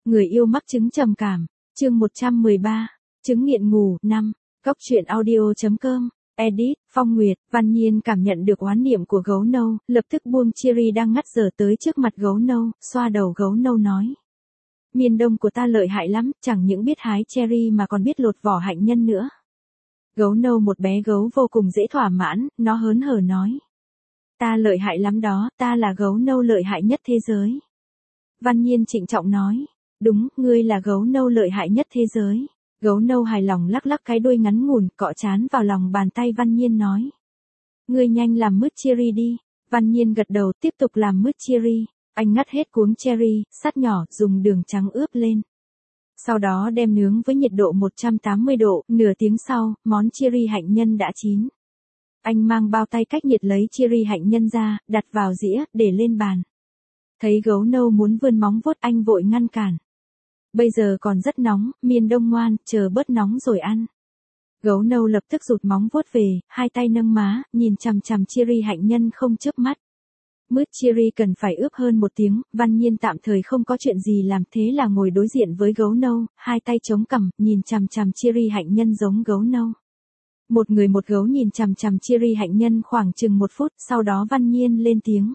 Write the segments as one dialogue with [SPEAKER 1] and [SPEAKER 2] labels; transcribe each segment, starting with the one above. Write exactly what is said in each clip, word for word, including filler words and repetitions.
[SPEAKER 1] Người yêu mắc chứng trầm cảm, chương một trăm mười ba, chứng nghiện ngủ, năm, Cóc truyện audio.com, edit, Phong Nguyệt, Văn Nhiên cảm nhận được oán niệm của gấu nâu, lập tức buông Cherry đang ngắt dở tới trước mặt gấu nâu, xoa đầu gấu nâu nói. Miền Đông của ta lợi hại lắm, chẳng những biết hái cherry mà còn biết lột vỏ hạnh nhân nữa. Gấu nâu một bé gấu vô cùng dễ thỏa mãn, nó hớn hở nói. Ta lợi hại lắm đó, ta là gấu nâu lợi hại nhất thế giới. Văn Nhiên trịnh trọng nói. Đúng, ngươi là gấu nâu lợi hại nhất thế giới. Gấu nâu hài lòng lắc lắc cái đuôi ngắn ngủn, cọ trán vào lòng bàn tay Văn Nhiên nói. Ngươi nhanh làm mứt cherry đi. Văn Nhiên gật đầu tiếp tục làm mứt cherry. Anh ngắt hết cuống cherry, sắt nhỏ, dùng đường trắng ướp lên. Sau đó đem nướng với nhiệt độ một trăm tám mươi độ, nửa tiếng sau, món cherry hạnh nhân đã chín. Anh mang bao tay cách nhiệt lấy cherry hạnh nhân ra, đặt vào dĩa, để lên bàn. Thấy gấu nâu muốn vươn móng vuốt anh vội ngăn cản. Bây giờ còn rất nóng, miền Đông ngoan, chờ bớt nóng rồi ăn. Gấu nâu lập tức rụt móng vuốt về, hai tay nâng má, nhìn chằm chằm cherry hạnh nhân không chớp mắt. Mứt cherry cần phải ướp hơn một tiếng, Văn Nhiên tạm thời không có chuyện gì làm thế là ngồi đối diện với gấu nâu, hai tay chống cằm, nhìn chằm chằm cherry hạnh nhân giống gấu nâu. Một người một gấu nhìn chằm chằm cherry hạnh nhân khoảng chừng một phút, sau đó Văn Nhiên lên tiếng.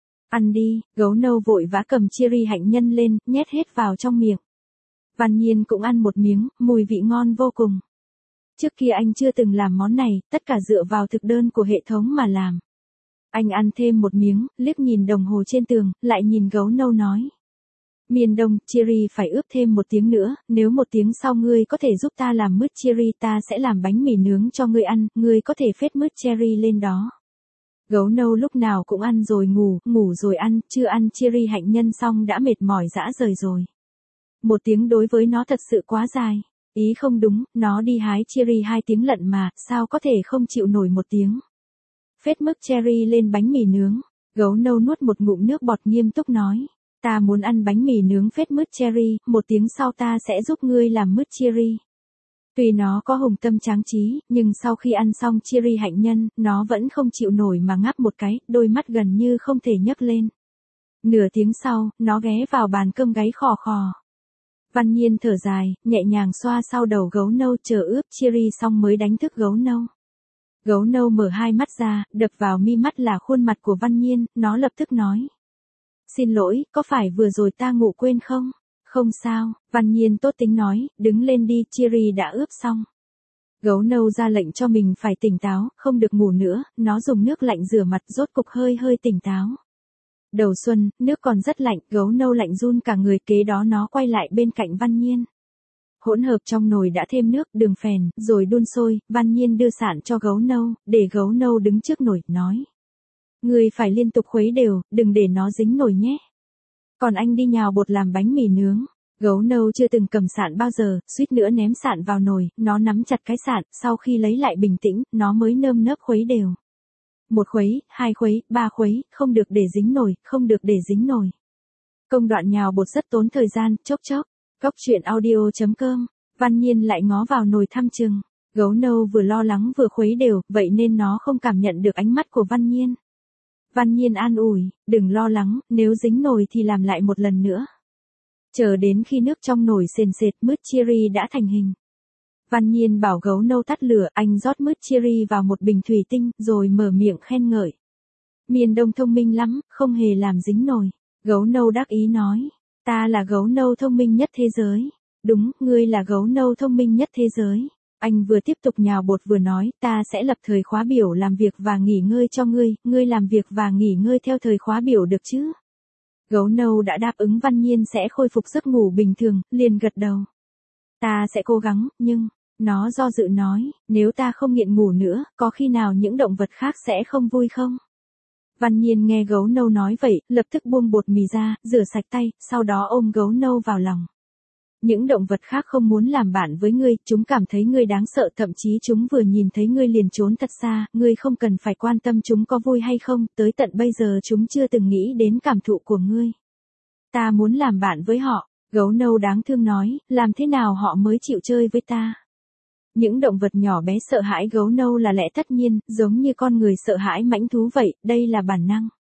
[SPEAKER 1] Ăn đi, gấu nâu vội vã cầm cherry hạnh nhân lên, nhét hết vào trong miệng. Văn Nhiên cũng ăn một miếng, mùi vị ngon vô cùng. Trước kia anh chưa từng làm món này, tất cả dựa vào thực đơn của hệ thống mà làm. Anh ăn thêm một miếng, liếc nhìn đồng hồ trên tường, lại nhìn gấu nâu nói. Miền Đông, cherry phải ướp thêm một tiếng nữa, nếu một tiếng sau ngươi có thể giúp ta làm mứt cherry ta sẽ làm bánh mì nướng cho ngươi ăn, ngươi có thể phết mứt cherry lên đó. Gấu nâu lúc nào cũng ăn rồi ngủ, ngủ rồi ăn, chưa ăn cherry hạnh nhân xong đã mệt mỏi rã rời rồi. Một tiếng đối với nó thật sự quá dài. Ý không đúng, nó đi hái cherry hai tiếng lận mà, sao có thể không chịu nổi một tiếng. Phết mứt cherry lên bánh mì nướng. Gấu nâu nuốt một ngụm nước bọt nghiêm túc nói. Ta muốn ăn bánh mì nướng phết mứt cherry, một tiếng sau ta sẽ giúp ngươi làm mứt cherry. Tuy nó có hùng tâm tráng trí, nhưng sau khi ăn xong cherry hạnh nhân, nó vẫn không chịu nổi mà ngáp một cái, đôi mắt gần như không thể nhấc lên. Nửa tiếng sau, nó ghé vào bàn cơm gáy khò khò. Văn Nhiên thở dài, nhẹ nhàng xoa sau đầu gấu nâu chờ ướp cherry xong mới đánh thức gấu nâu. Gấu nâu mở hai mắt ra, đập vào mi mắt là khuôn mặt của Văn Nhiên, nó lập tức nói. Xin lỗi, có phải vừa rồi ta ngủ quên không? Không sao, Văn Nhiên tốt tính nói, đứng lên đi, cherry đã ướp xong. Gấu nâu ra lệnh cho mình phải tỉnh táo, không được ngủ nữa, nó dùng nước lạnh rửa mặt rốt cục hơi hơi tỉnh táo. Đầu xuân, nước còn rất lạnh, gấu nâu lạnh run cả người, kế đó nó quay lại bên cạnh Văn Nhiên. Hỗn hợp trong nồi đã thêm nước, đường phèn, rồi đun sôi, Văn Nhiên đưa sạn cho gấu nâu, để gấu nâu đứng trước nồi, nói. Người phải liên tục khuấy đều, đừng để nó dính nồi nhé. Còn anh đi nhào bột làm bánh mì nướng. Gấu nâu chưa từng cầm sạn bao giờ, suýt nữa ném sạn vào nồi, nó nắm chặt cái sạn, sau khi lấy lại bình tĩnh, nó mới nơm nớp khuấy đều. Một khuấy, hai khuấy, ba khuấy, không được để dính nồi, không được để dính nồi. Công đoạn nhào bột rất tốn thời gian, chốc chốc. Cóc truyện audio.com, Văn Nhiên lại ngó vào nồi thăm chừng. Gấu nâu vừa lo lắng vừa khuấy đều, vậy nên nó không cảm nhận được ánh mắt của Văn Nhiên. Văn Nhiên an ủi, đừng lo lắng, nếu dính nồi thì làm lại một lần nữa. Chờ đến khi nước trong nồi sền sệt, mứt cherry đã thành hình. Văn Nhiên bảo gấu nâu tắt lửa, anh rót mứt cherry vào một bình thủy tinh, rồi mở miệng khen ngợi. Miền Đông thông minh lắm, không hề làm dính nồi. Gấu nâu đắc ý nói. Ta là gấu nâu thông minh nhất thế giới. Đúng, ngươi là gấu nâu thông minh nhất thế giới. Anh vừa tiếp tục nhào bột vừa nói, ta sẽ lập thời khóa biểu làm việc và nghỉ ngơi cho ngươi, ngươi làm việc và nghỉ ngơi theo thời khóa biểu được chứ? Gấu nâu đã đáp ứng Văn Nhiên sẽ khôi phục giấc ngủ bình thường, liền gật đầu. Ta sẽ cố gắng, nhưng, nó do dự nói, nếu ta không nghiện ngủ nữa, có khi nào những động vật khác sẽ không vui không? Văn Nhiên nghe gấu nâu nói vậy, lập tức buông bột mì ra, rửa sạch tay, sau đó ôm gấu nâu vào lòng. Những động vật khác không muốn làm bạn với ngươi, chúng cảm thấy ngươi đáng sợ, thậm chí chúng vừa nhìn thấy ngươi liền trốn thật xa, ngươi không cần phải quan tâm chúng có vui hay không, tới tận bây giờ chúng chưa từng nghĩ đến cảm thụ của ngươi. Ta muốn làm bạn với họ, gấu nâu đáng thương nói, làm thế nào họ mới chịu chơi với ta? Những động vật nhỏ bé sợ hãi gấu nâu là lẽ tất nhiên, giống như con người sợ hãi mãnh thú vậy, đây là bản năng.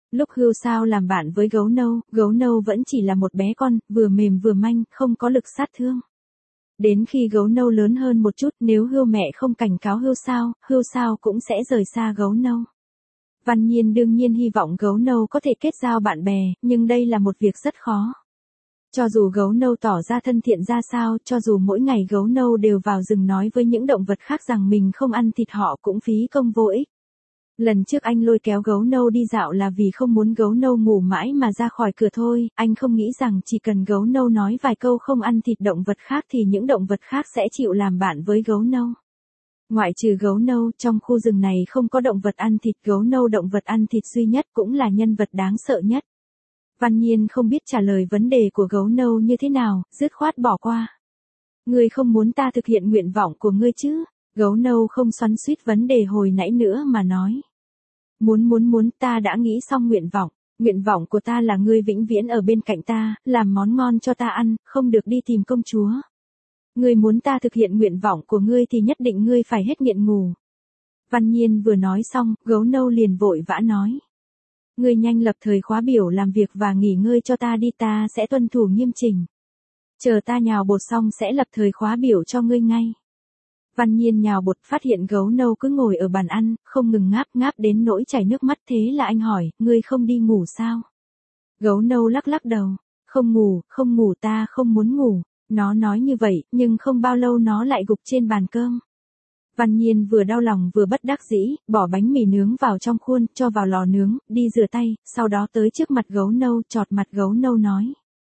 [SPEAKER 1] Lúc Hưu Sao làm bạn với gấu nâu, gấu nâu vẫn chỉ là một bé con, vừa mềm vừa manh, không có lực sát thương. Đến khi gấu nâu lớn hơn một chút, nếu Hưu mẹ không cảnh cáo Hưu Sao, Hưu Sao cũng sẽ rời xa gấu nâu. Văn Nhiên đương nhiên hy vọng gấu nâu có thể kết giao bạn bè, nhưng đây là một việc rất khó. Cho dù gấu nâu tỏ ra thân thiện ra sao, cho dù mỗi ngày gấu nâu đều vào rừng nói với những động vật khác rằng mình không ăn thịt họ cũng phí công vô ích. Lần trước anh lôi kéo gấu nâu đi dạo là vì không muốn gấu nâu ngủ mãi mà ra khỏi cửa thôi, anh không nghĩ rằng chỉ cần gấu nâu nói vài câu không ăn thịt động vật khác thì những động vật khác sẽ chịu làm bạn với gấu nâu. Ngoại trừ gấu nâu, trong khu rừng này không có động vật ăn thịt, gấu nâu động vật ăn thịt duy nhất cũng là nhân vật đáng sợ nhất. Văn Nhiên không biết trả lời vấn đề của gấu nâu như thế nào, dứt khoát bỏ qua. Ngươi không muốn ta thực hiện nguyện vọng của ngươi chứ? Gấu nâu không xoắn xuýt vấn đề hồi nãy nữa mà nói. Muốn muốn muốn, ta đã nghĩ xong nguyện vọng. Nguyện vọng của ta là ngươi vĩnh viễn ở bên cạnh ta, làm món ngon cho ta ăn, không được đi tìm công chúa. Ngươi muốn ta thực hiện nguyện vọng của ngươi thì nhất định ngươi phải hết nghiện ngủ. Văn Nhiên vừa nói xong, gấu nâu liền vội vã nói. Ngươi nhanh lập thời khóa biểu làm việc và nghỉ ngơi cho ta đi, ta sẽ tuân thủ nghiêm chỉnh. Chờ ta nhào bột xong sẽ lập thời khóa biểu cho ngươi ngay. Văn Nhiên nhào bột, phát hiện gấu nâu cứ ngồi ở bàn ăn, không ngừng ngáp ngáp đến nỗi chảy nước mắt, thế là anh hỏi, ngươi không đi ngủ sao? Gấu nâu lắc lắc đầu, không ngủ, không ngủ, ta không muốn ngủ. Nó nói như vậy, nhưng không bao lâu nó lại gục trên bàn cơm. Văn Nhiên vừa đau lòng vừa bất đắc dĩ, bỏ bánh mì nướng vào trong khuôn, cho vào lò nướng, đi rửa tay, sau đó tới trước mặt gấu nâu, chọt mặt gấu nâu nói.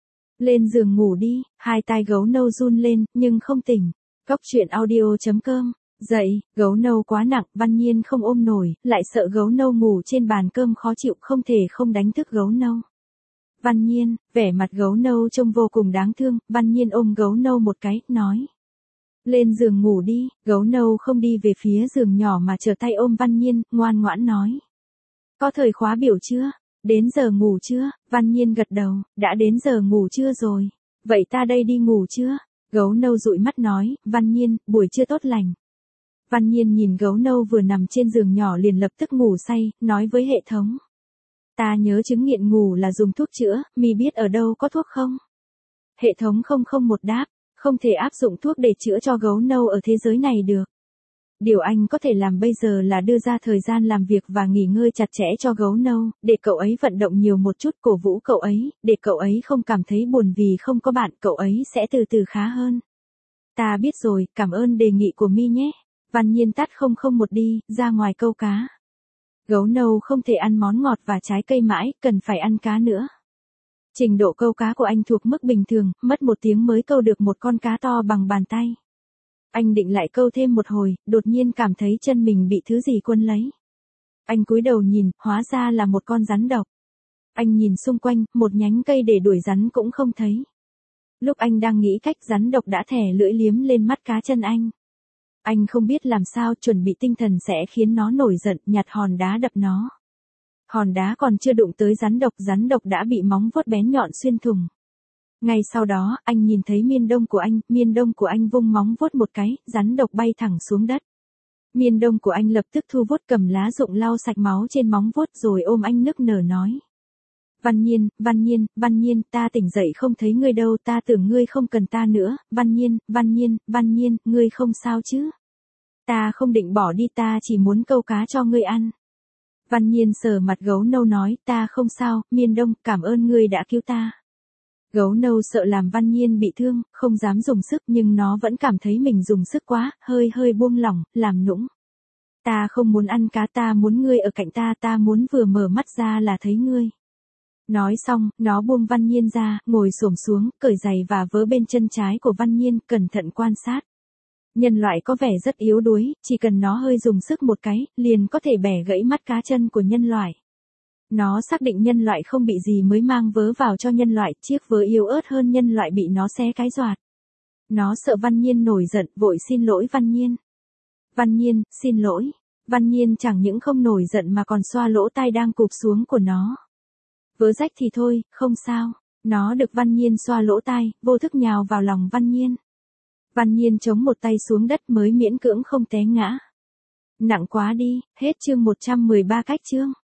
[SPEAKER 1] Lên giường ngủ đi, hai tai gấu nâu run lên, nhưng không tỉnh. Cóc truyện audio chấm com, dậy, gấu nâu quá nặng, Văn Nhiên không ôm nổi, lại sợ gấu nâu ngủ trên bàn cơm khó chịu, không thể không đánh thức gấu nâu. Văn Nhiên, vẻ mặt gấu nâu trông vô cùng đáng thương, Văn Nhiên ôm gấu nâu một cái, nói. Lên giường ngủ đi, gấu nâu không đi về phía giường nhỏ mà trở tay ôm Văn Nhiên, ngoan ngoãn nói. Có thời khóa biểu chưa? Đến giờ ngủ chưa? Văn Nhiên gật đầu, đã đến giờ ngủ chưa rồi? Vậy ta đây đi ngủ chưa? Gấu nâu dụi mắt nói, Văn Nhiên, buổi trưa tốt lành. Văn Nhiên nhìn gấu nâu vừa nằm trên giường nhỏ liền lập tức ngủ say, nói với hệ thống. Ta nhớ chứng nghiện ngủ là dùng thuốc chữa, mi biết ở đâu có thuốc không? Hệ thống không không một đáp, không thể áp dụng thuốc để chữa cho gấu nâu ở thế giới này được. Điều anh có thể làm bây giờ là đưa ra thời gian làm việc và nghỉ ngơi chặt chẽ cho gấu nâu, để cậu ấy vận động nhiều một chút, cổ vũ cậu ấy, để cậu ấy không cảm thấy buồn vì không có bạn, cậu ấy sẽ từ từ khá hơn. Ta biết rồi, cảm ơn đề nghị của mi nhé. Văn Nhiên tắt không không một đi, ra ngoài câu cá. Gấu nâu không thể ăn món ngọt và trái cây mãi, cần phải ăn cá nữa. Trình độ câu cá của anh thuộc mức bình thường, mất một tiếng mới câu được một con cá to bằng bàn tay. Anh định lại câu thêm một hồi, đột nhiên cảm thấy chân mình bị thứ gì quấn lấy. Anh cúi đầu nhìn, hóa ra là một con rắn độc. Anh nhìn xung quanh, một nhánh cây để đuổi rắn cũng không thấy. Lúc anh đang nghĩ cách, rắn độc đã thè lưỡi liếm lên mắt cá chân anh. Anh không biết làm sao, chuẩn bị tinh thần sẽ khiến nó nổi giận, nhặt hòn đá đập nó. Hòn đá còn chưa đụng tới rắn độc, rắn độc đã bị móng vuốt bén nhọn xuyên thủng. Ngay sau đó, anh nhìn thấy miên đông của anh, miên đông của anh vung móng vuốt một cái, rắn độc bay thẳng xuống đất. Miên đông của anh lập tức thu vuốt, cầm lá rụng lau sạch máu trên móng vuốt rồi ôm anh nức nở nói. Văn Nhiên, Văn Nhiên, Văn Nhiên, ta tỉnh dậy không thấy ngươi đâu, ta tưởng ngươi không cần ta nữa, Văn Nhiên, Văn Nhiên, Văn Nhiên, ngươi không sao chứ? Ta không định bỏ đi, ta chỉ muốn câu cá cho ngươi ăn. Văn Nhiên sờ mặt gấu nâu nói, ta không sao, miên đông, cảm ơn ngươi đã cứu ta. Gấu nâu sợ làm Văn Nhiên bị thương, không dám dùng sức nhưng nó vẫn cảm thấy mình dùng sức quá, hơi hơi buông lỏng, làm nũng. Ta không muốn ăn cá, ta muốn ngươi ở cạnh ta, ta muốn vừa mở mắt ra là thấy ngươi. Nói xong, nó buông Văn Nhiên ra, ngồi xổm xuống, cởi giày và vớ bên chân trái của Văn Nhiên, cẩn thận quan sát. Nhân loại có vẻ rất yếu đuối, chỉ cần nó hơi dùng sức một cái, liền có thể bẻ gãy mắt cá chân của nhân loại. Nó xác định nhân loại không bị gì mới mang vớ vào cho nhân loại, chiếc vớ yếu ớt hơn nhân loại bị nó xé cái doạt. Nó sợ Văn Nhiên nổi giận, vội xin lỗi Văn Nhiên. Văn Nhiên, xin lỗi. Văn Nhiên chẳng những không nổi giận mà còn xoa lỗ tai đang cụp xuống của nó. Vớ rách thì thôi, không sao. Nó được Văn Nhiên xoa lỗ tai, vô thức nhào vào lòng Văn Nhiên. Văn Nhiên chống một tay xuống đất mới miễn cưỡng không té ngã. Nặng quá đi, hết chương một trăm mười ba cách chương.